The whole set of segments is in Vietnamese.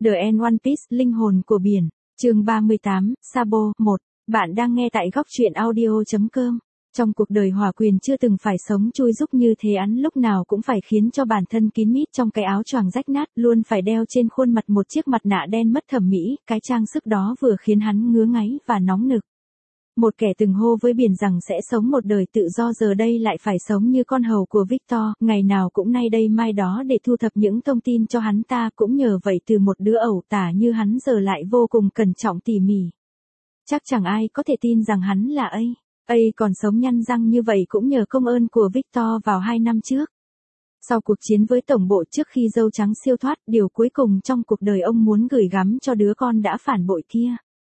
The End One Piece, linh hồn của biển. Chương 38, Sabo 1. Bạn đang nghe tại góc truyện audio.com. Trong cuộc đời Hỏa Quyền chưa từng phải sống chui rúc như thế, hắn lúc nào cũng phải khiến cho bản thân kín mít trong cái áo choàng rách nát, luôn phải đeo trên khuôn mặt một chiếc mặt nạ đen mất thẩm mỹ, cái trang sức đó vừa khiến hắn ngứa ngáy và nóng nực. Một kẻ từng hô với biển rằng sẽ sống một đời tự do giờ đây lại phải sống như con hầu của Victor, ngày nào cũng nay đây mai đó để thu thập những thông tin cho hắn ta, cũng nhờ vậy từ một đứa ẩu tả như hắn giờ lại vô cùng cẩn trọng tỉ mỉ. Chắc chẳng ai có thể tin rằng hắn là A còn sống nhăn răng như vậy cũng nhờ công ơn của Victor vào 2 năm trước. Sau cuộc chiến với tổng bộ trước khi dâu trắng siêu thoát, điều cuối cùng trong cuộc đời ông muốn gửi gắm cho đứa con đã phản bội kia.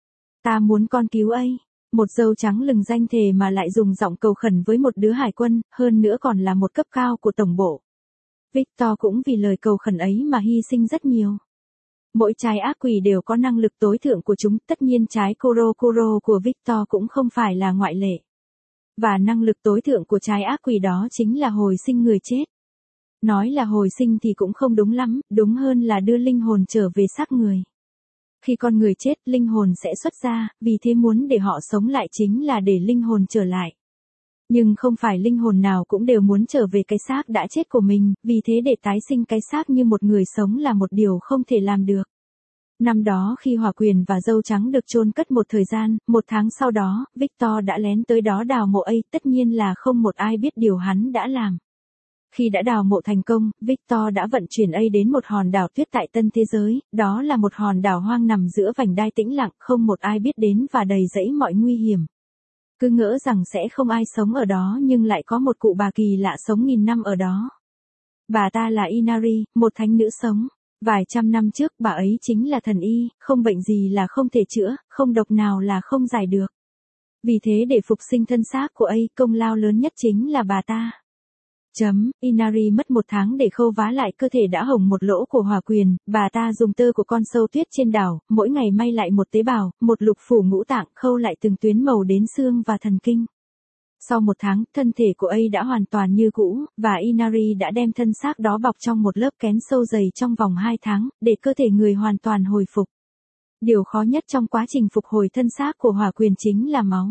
Ta muốn con cứu A. Một dâu trắng lừng danh thề mà lại dùng giọng cầu khẩn với một đứa hải quân, hơn nữa còn là một cấp cao của tổng bộ. Victor cũng vì lời cầu khẩn ấy mà hy sinh rất nhiều. Mỗi trái ác quỷ đều có năng lực tối thượng của chúng, tất nhiên trái Kuro của Victor cũng không phải là ngoại lệ. Và năng lực tối thượng của trái ác quỷ đó chính là hồi sinh người chết. Nói là hồi sinh thì cũng không đúng lắm, đúng hơn là đưa linh hồn trở về xác người. Khi con người chết, linh hồn sẽ xuất ra, vì thế muốn để họ sống lại chính là để linh hồn trở lại. Nhưng không phải linh hồn nào cũng đều muốn trở về cái xác đã chết của mình, vì thế để tái sinh cái xác như một người sống là một điều không thể làm được. Năm đó khi Hỏa Quyền và dâu trắng được chôn cất một thời gian, 1 tháng sau đó, Victor đã lén tới đó đào mộ tất nhiên là không một ai biết điều hắn đã làm. Khi đã đào mộ thành công, Victor đã vận chuyển đến một hòn đảo tuyết tại Tân Thế Giới, đó là một hòn đảo hoang nằm giữa vành đai tĩnh lặng, không một ai biết đến và đầy rẫy mọi nguy hiểm. Cứ ngỡ rằng sẽ không ai sống ở đó nhưng lại có một cụ bà kỳ lạ sống nghìn năm ở đó. Bà ta là Inari, một thánh nữ sống. Vài trăm năm trước bà ấy chính là thần y, không bệnh gì là không thể chữa, không độc nào là không giải được. Vì thế để phục sinh thân xác của công lao lớn nhất chính là bà ta. Inari mất 1 tháng để khâu vá lại cơ thể đã hỏng một lỗ của Hỏa Quyền, bà ta dùng tơ của con sâu tuyết trên đảo, mỗi ngày may lại một tế bào, một lục phủ ngũ tạng, khâu lại từng tuyến màu đến xương và thần kinh. Sau 1 tháng, thân thể của đã hoàn toàn như cũ, và Inari đã đem thân xác đó bọc trong một lớp kén sâu dày trong vòng 2 tháng, để cơ thể người hoàn toàn hồi phục. Điều khó nhất trong quá trình phục hồi thân xác của Hỏa Quyền chính là máu.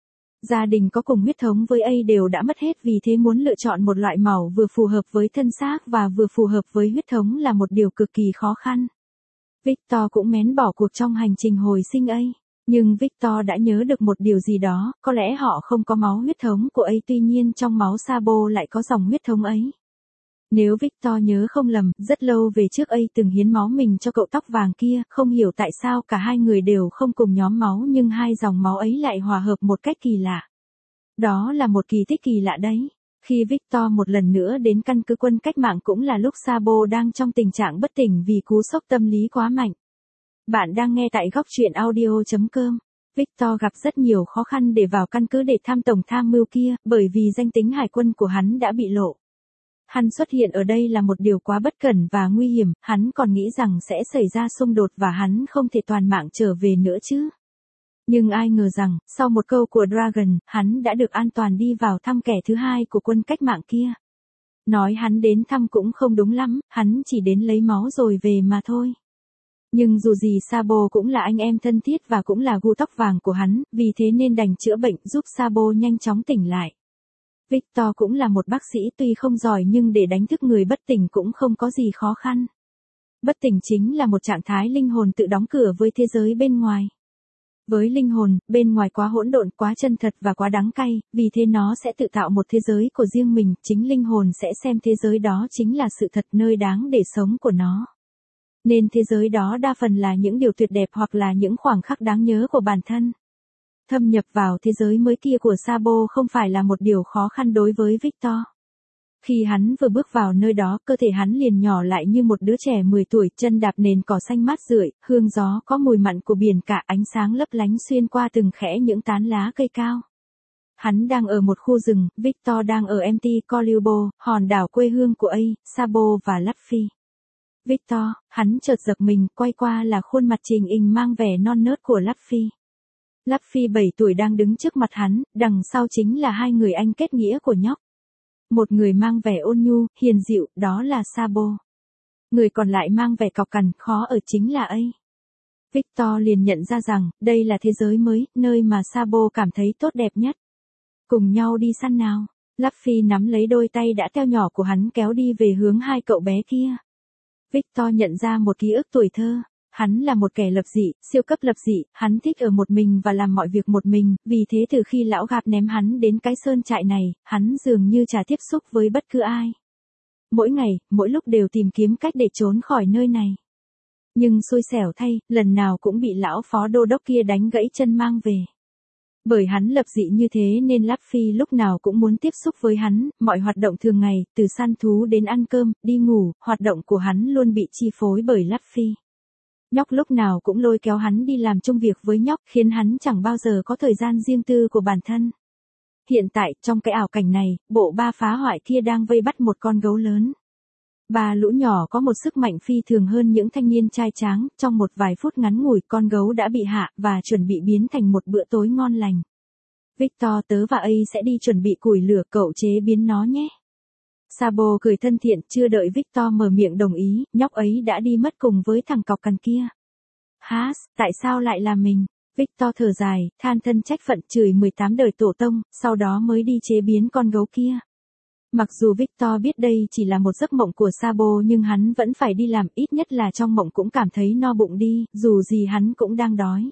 Gia đình có cùng huyết thống với đều đã mất hết, vì thế muốn lựa chọn một loại máu vừa phù hợp với thân xác và vừa phù hợp với huyết thống là một điều cực kỳ khó khăn. Victor cũng mén bỏ cuộc trong hành trình hồi sinh nhưng Victor đã nhớ được một điều gì đó, có lẽ họ không có máu huyết thống của tuy nhiên trong máu Sabo lại có dòng huyết thống ấy. Nếu Victor nhớ không lầm, rất lâu về trước từng hiến máu mình cho cậu tóc vàng kia, không hiểu tại sao cả hai người đều không cùng nhóm máu nhưng hai dòng máu ấy lại hòa hợp một cách kỳ lạ. Đó là một kỳ tích kỳ lạ đấy. Khi Victor một lần nữa đến căn cứ quân cách mạng cũng là lúc Sabo đang trong tình trạng bất tỉnh vì cú sốc tâm lý quá mạnh. Bạn đang nghe tại góc truyện audio.com. Victor gặp rất nhiều khó khăn để vào căn cứ để thăm tổng tham mưu kia, bởi vì danh tính hải quân của hắn đã bị lộ. Hắn xuất hiện ở đây là một điều quá bất cẩn và nguy hiểm, hắn còn nghĩ rằng sẽ xảy ra xung đột và hắn không thể toàn mạng trở về nữa chứ. Nhưng ai ngờ rằng, sau một câu của Dragon, hắn đã được an toàn đi vào thăm kẻ thứ hai của quân cách mạng kia. Nói hắn đến thăm cũng không đúng lắm, hắn chỉ đến lấy máu rồi về mà thôi. Nhưng dù gì Sabo cũng là anh em thân thiết và cũng là gu tóc vàng của hắn, vì thế nên đành chữa bệnh giúp Sabo nhanh chóng tỉnh lại. Victor cũng là một bác sĩ tuy không giỏi nhưng để đánh thức người bất tỉnh cũng không có gì khó khăn. Bất tỉnh chính là một trạng thái linh hồn tự đóng cửa với thế giới bên ngoài. Với linh hồn, bên ngoài quá hỗn độn, quá chân thật và quá đắng cay, vì thế nó sẽ tự tạo một thế giới của riêng mình, chính linh hồn sẽ xem thế giới đó chính là sự thật nơi đáng để sống của nó. Nên thế giới đó đa phần là những điều tuyệt đẹp hoặc là những khoảnh khắc đáng nhớ của bản thân. Thâm nhập vào thế giới mới kia của Sabo không phải là một điều khó khăn đối với Victor. Khi hắn vừa bước vào nơi đó, cơ thể hắn liền nhỏ lại như một đứa trẻ 10 tuổi, chân đạp nền cỏ xanh mát rượi, hương gió có mùi mặn của biển cả, ánh sáng lấp lánh xuyên qua từng khẽ những tán lá cây cao. Hắn đang ở một khu rừng, Victor đang ở Mt. Kolibo, hòn đảo quê hương của Sabo và Luffy. Victor, hắn chợt giật mình, quay qua là khuôn mặt Trình Inh mang vẻ non nớt của Luffy. Luffy 7 tuổi đang đứng trước mặt hắn, đằng sau chính là hai người anh kết nghĩa của nhóc. Một người mang vẻ ôn nhu, hiền dịu, đó là Sabo. Người còn lại mang vẻ cọc cằn, khó ở chính là ấy. Victor liền nhận ra rằng, đây là thế giới mới, nơi mà Sabo cảm thấy tốt đẹp nhất. Cùng nhau đi săn nào. Luffy nắm lấy đôi tay đã teo nhỏ của hắn kéo đi về hướng hai cậu bé kia. Victor nhận ra một ký ức tuổi thơ. Hắn là một kẻ lập dị, siêu cấp lập dị, hắn thích ở một mình và làm mọi việc một mình, vì thế từ khi lão Gạp ném hắn đến cái sơn trại này, hắn dường như chả tiếp xúc với bất cứ ai. Mỗi ngày, mỗi lúc đều tìm kiếm cách để trốn khỏi nơi này. Nhưng xui xẻo thay, lần nào cũng bị lão phó đô đốc kia đánh gãy chân mang về. Bởi hắn lập dị như thế nên Luffy lúc nào cũng muốn tiếp xúc với hắn, mọi hoạt động thường ngày, từ săn thú đến ăn cơm, đi ngủ, hoạt động của hắn luôn bị chi phối bởi Luffy. Nhóc lúc nào cũng lôi kéo hắn đi làm chung việc với nhóc, khiến hắn chẳng bao giờ có thời gian riêng tư của bản thân. Hiện tại, trong cái ảo cảnh này, bộ ba phá hoại kia đang vây bắt một con gấu lớn. Ba lũ nhỏ có một sức mạnh phi thường hơn những thanh niên trai tráng, trong một vài phút ngắn ngủi con gấu đã bị hạ và chuẩn bị biến thành một bữa tối ngon lành. Victor, tớ và ấy sẽ đi chuẩn bị củi lửa, cậu chế biến nó nhé. Sabo cười thân thiện, chưa đợi Victor mở miệng đồng ý, nhóc ấy đã đi mất cùng với thằng cọc cằn kia. Hás, tại sao lại là mình? Victor thở dài, than thân trách phận, chửi 18 đời tổ tông, sau đó mới đi chế biến con gấu kia. Mặc dù Victor biết đây chỉ là một giấc mộng của Sabo nhưng hắn vẫn phải đi làm, ít nhất là trong mộng cũng cảm thấy no bụng đi, dù gì hắn cũng đang đói.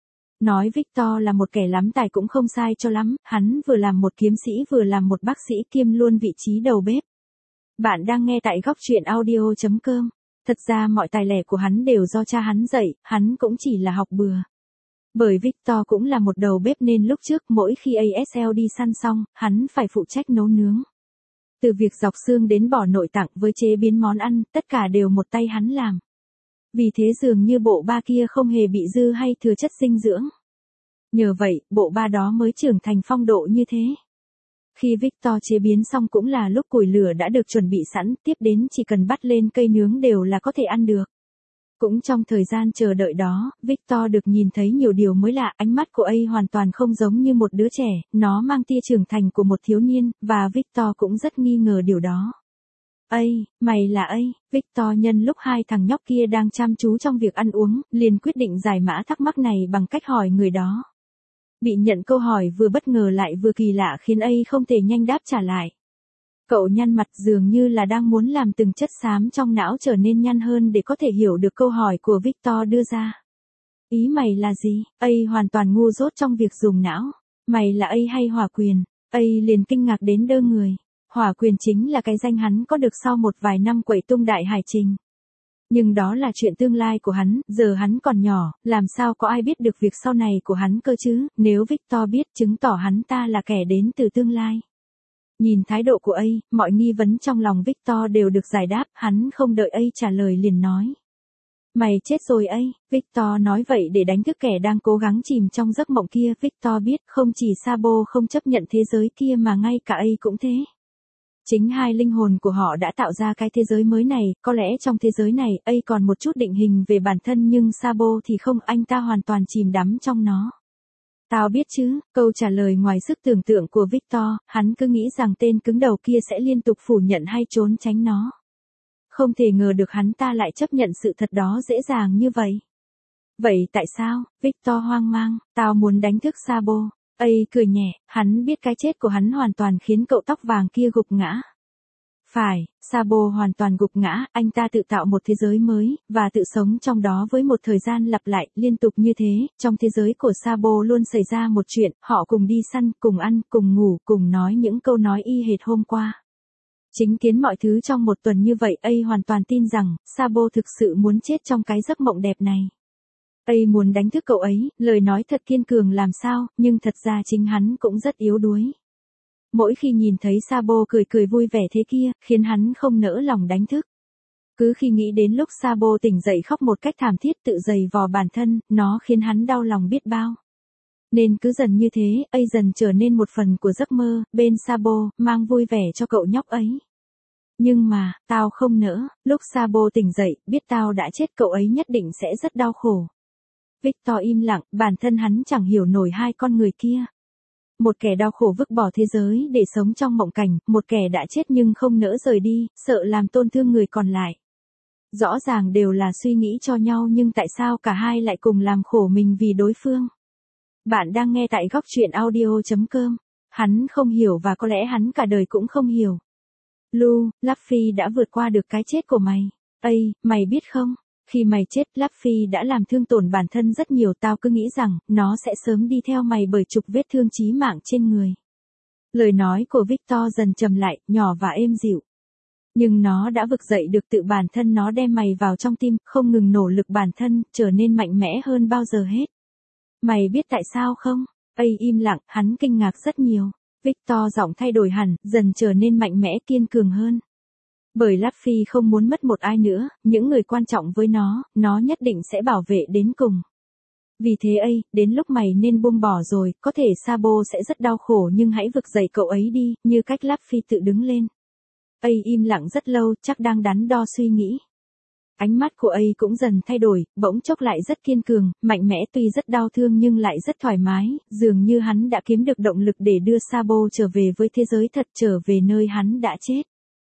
Nói Victor là một kẻ lắm tài cũng không sai cho lắm, hắn vừa làm một kiếm sĩ vừa làm một bác sĩ kiêm luôn vị trí đầu bếp. Bạn đang nghe tại góc truyện audio.com. Thật ra mọi tài lẻ của hắn đều do cha hắn dạy, hắn cũng chỉ là học bừa. Bởi Victor cũng là một đầu bếp nên lúc trước mỗi khi ASL đi săn xong, hắn phải phụ trách nấu nướng. Từ việc dọc xương đến bỏ nội tạng với chế biến món ăn, tất cả đều một tay hắn làm. Vì thế dường như bộ ba kia không hề bị dư hay thừa chất dinh dưỡng. Nhờ vậy, bộ ba đó mới trưởng thành phong độ như thế. Khi Victor chế biến xong cũng là lúc củi lửa đã được chuẩn bị sẵn, tiếp đến chỉ cần bắt lên cây nướng đều là có thể ăn được. Cũng trong thời gian chờ đợi đó, Victor được nhìn thấy nhiều điều mới lạ, ánh mắt của ấy hoàn toàn không giống như một đứa trẻ, nó mang tia trưởng thành của một thiếu niên, và Victor cũng rất nghi ngờ điều đó. Ây, mày là ấy, Victor nhân lúc hai thằng nhóc kia đang chăm chú trong việc ăn uống, liền quyết định giải mã thắc mắc này bằng cách hỏi người đó. Bị nhận câu hỏi vừa bất ngờ lại vừa kỳ lạ khiến ấy không thể nhanh đáp trả lại. Cậu nhăn mặt dường như là đang muốn làm từng chất xám trong não trở nên nhăn hơn để có thể hiểu được câu hỏi của Victor đưa ra. Ý mày là gì? Ấy hoàn toàn ngu dốt trong việc dùng não. Mày là ấy hay Hỏa Quyền? Ấy liền kinh ngạc đến đơ người. Hỏa Quyền chính là cái danh hắn có được sau một vài năm quẩy tung đại hải trình. Nhưng đó là chuyện tương lai của hắn, giờ hắn còn nhỏ, làm sao có ai biết được việc sau này của hắn cơ chứ, nếu Victor biết chứng tỏ hắn ta là kẻ đến từ tương lai. Nhìn thái độ của ấy, mọi nghi vấn trong lòng Victor đều được giải đáp, hắn không đợi ấy trả lời liền nói. Mày chết rồi ấy, Victor nói vậy để đánh thức kẻ đang cố gắng chìm trong giấc mộng kia, Victor biết không chỉ Sabo không chấp nhận thế giới kia mà ngay cả ấy cũng thế. Chính hai linh hồn của họ đã tạo ra cái thế giới mới này, có lẽ trong thế giới này, ấy còn một chút định hình về bản thân nhưng Sabo thì không, anh ta hoàn toàn chìm đắm trong nó. Tao biết chứ, câu trả lời ngoài sức tưởng tượng của Victor, hắn cứ nghĩ rằng tên cứng đầu kia sẽ liên tục phủ nhận hay trốn tránh nó. Không thể ngờ được hắn ta lại chấp nhận sự thật đó dễ dàng như vậy. Vậy tại sao? Victor hoang mang, tao muốn đánh thức Sabo. Ấy cười nhẹ, hắn biết cái chết của hắn hoàn toàn khiến cậu tóc vàng kia gục ngã. Phải, Sabo hoàn toàn gục ngã, anh ta tự tạo một thế giới mới, và tự sống trong đó với một thời gian lặp lại, liên tục như thế, trong thế giới của Sabo luôn xảy ra một chuyện, họ cùng đi săn, cùng ăn, cùng ngủ, cùng nói những câu nói y hệt hôm qua. Chính kiến mọi thứ trong một tuần như vậy, ấy hoàn toàn tin rằng, Sabo thực sự muốn chết trong cái giấc mộng đẹp này. Ấy muốn đánh thức cậu ấy, lời nói thật kiên cường làm sao, nhưng thật ra chính hắn cũng rất yếu đuối. Mỗi khi nhìn thấy Sabo cười cười vui vẻ thế kia, khiến hắn không nỡ lòng đánh thức. Cứ khi nghĩ đến lúc Sabo tỉnh dậy khóc một cách thảm thiết tự giày vò bản thân, nó khiến hắn đau lòng biết bao. Nên cứ dần như thế, ấy dần trở nên một phần của giấc mơ, bên Sabo, mang vui vẻ cho cậu nhóc ấy. Nhưng mà, tao không nỡ, lúc Sabo tỉnh dậy, biết tao đã chết cậu ấy nhất định sẽ rất đau khổ. Victor im lặng, bản thân hắn chẳng hiểu nổi hai con người kia. Một kẻ đau khổ vứt bỏ thế giới để sống trong mộng cảnh, một kẻ đã chết nhưng không nỡ rời đi, sợ làm tổn thương người còn lại. Rõ ràng đều là suy nghĩ cho nhau nhưng tại sao cả hai lại cùng làm khổ mình vì đối phương? Bạn đang nghe tại góc truyện audio.com. Hắn không hiểu và có lẽ hắn cả đời cũng không hiểu. Luffy đã vượt qua được cái chết của mày. Mày biết không? Khi mày chết, Luffy đã làm thương tổn bản thân rất nhiều, tao cứ nghĩ rằng, nó sẽ sớm đi theo mày bởi chục vết thương chí mạng trên người. Lời nói của Victor dần trầm lại, nhỏ và êm dịu. Nhưng nó đã vực dậy được tự bản thân, nó đem mày vào trong tim, không ngừng nỗ lực bản thân, trở nên mạnh mẽ hơn bao giờ hết. Mày biết tại sao không? Im lặng, hắn kinh ngạc rất nhiều. Victor giọng thay đổi hẳn, dần trở nên mạnh mẽ kiên cường hơn. Bởi Luffy không muốn mất một ai nữa, những người quan trọng với nó nhất định sẽ bảo vệ đến cùng. Vì thế đến lúc mày nên buông bỏ rồi, có thể Sabo sẽ rất đau khổ nhưng hãy vực dậy cậu ấy đi, như cách Luffy tự đứng lên. Im lặng rất lâu, chắc đang đắn đo suy nghĩ. Ánh mắt của cũng dần thay đổi, bỗng chốc lại rất kiên cường, mạnh mẽ, tuy rất đau thương nhưng lại rất thoải mái, dường như hắn đã kiếm được động lực để đưa Sabo trở về với thế giới thật, trở về nơi hắn đã chết.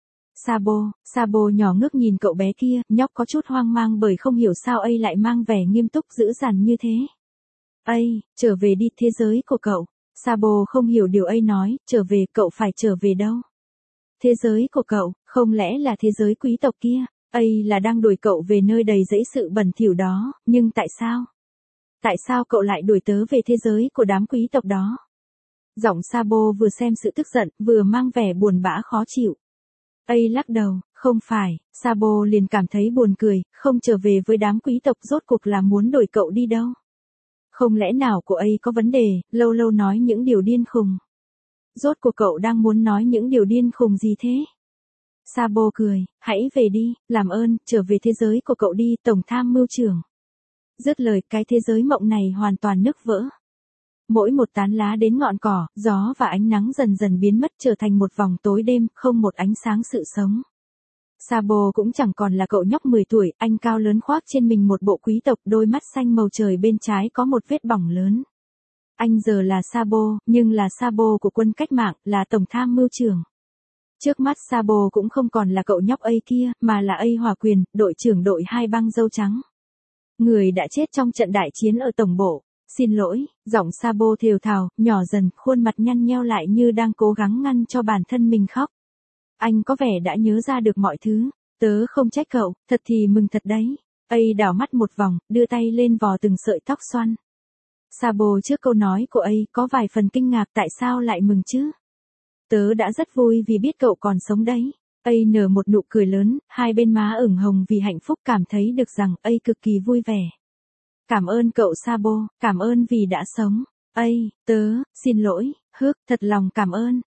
Sabo nhỏ ngước nhìn cậu bé kia, nhóc có chút hoang mang bởi không hiểu sao lại mang vẻ nghiêm túc dữ dằn như thế. Trở về đi, thế giới của cậu. Sabo không hiểu điều nói, trở về, cậu phải trở về đâu? Thế giới của cậu, không lẽ là thế giới quý tộc kia? Là đang đuổi cậu về nơi đầy rẫy sự bẩn thỉu đó, nhưng tại sao? Tại sao cậu lại đuổi tớ về thế giới của đám quý tộc đó? Giọng Sabo vừa xem sự tức giận, vừa mang vẻ buồn bã khó chịu. Lắc đầu, không phải, Sabo liền cảm thấy buồn cười, không trở về với đám quý tộc rốt cuộc là muốn đuổi cậu đi đâu? Không lẽ nào của có vấn đề, lâu lâu nói những điều điên khùng? Rốt cuộc cậu đang muốn nói những điều điên khùng gì thế? Sabo cười, hãy về đi, làm ơn, trở về thế giới của cậu đi, Tổng tham mưu trưởng. Dứt lời, cái thế giới mộng này hoàn toàn nứt vỡ. Mỗi một tán lá đến ngọn cỏ, gió và ánh nắng dần dần biến mất, trở thành một vòng tối đêm, không một ánh sáng sự sống. Sabo cũng chẳng còn là cậu nhóc 10 tuổi, anh cao lớn khoác trên mình một bộ quý tộc, đôi mắt xanh màu trời, bên trái có một vết bỏng lớn. Anh giờ là Sabo, nhưng là Sabo của quân cách mạng, là tổng tham mưu trưởng. Trước mắt Sabo cũng không còn là cậu nhóc kia, mà là Hỏa Quyền, đội trưởng đội 2 băng dâu trắng. Người đã chết trong trận đại chiến ở tổng bộ. Xin lỗi, giọng Sabo thều thào, nhỏ dần, khuôn mặt nhăn nheo lại như đang cố gắng ngăn cho bản thân mình khóc. Anh có vẻ đã nhớ ra được mọi thứ. Tớ không trách cậu, thật thì mừng thật đấy. Đảo mắt một vòng, đưa tay lên vò từng sợi tóc xoăn. Sabo trước câu nói của có vài phần kinh ngạc, tại sao lại mừng chứ? Tớ đã rất vui vì biết cậu còn sống đấy. Nở một nụ cười lớn, hai bên má ửng hồng vì hạnh phúc, cảm thấy được rằng cực kỳ vui vẻ. Cảm ơn cậu Sabo, cảm ơn vì đã sống. Tớ, xin lỗi, thật lòng cảm ơn.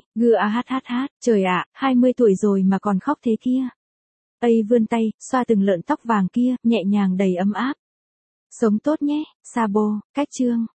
Trời ạ, 20 tuổi rồi mà còn khóc thế kia. Vươn tay, xoa từng lợn tóc vàng kia, nhẹ nhàng đầy ấm áp. Sống tốt nhé, Sabo, cách chương.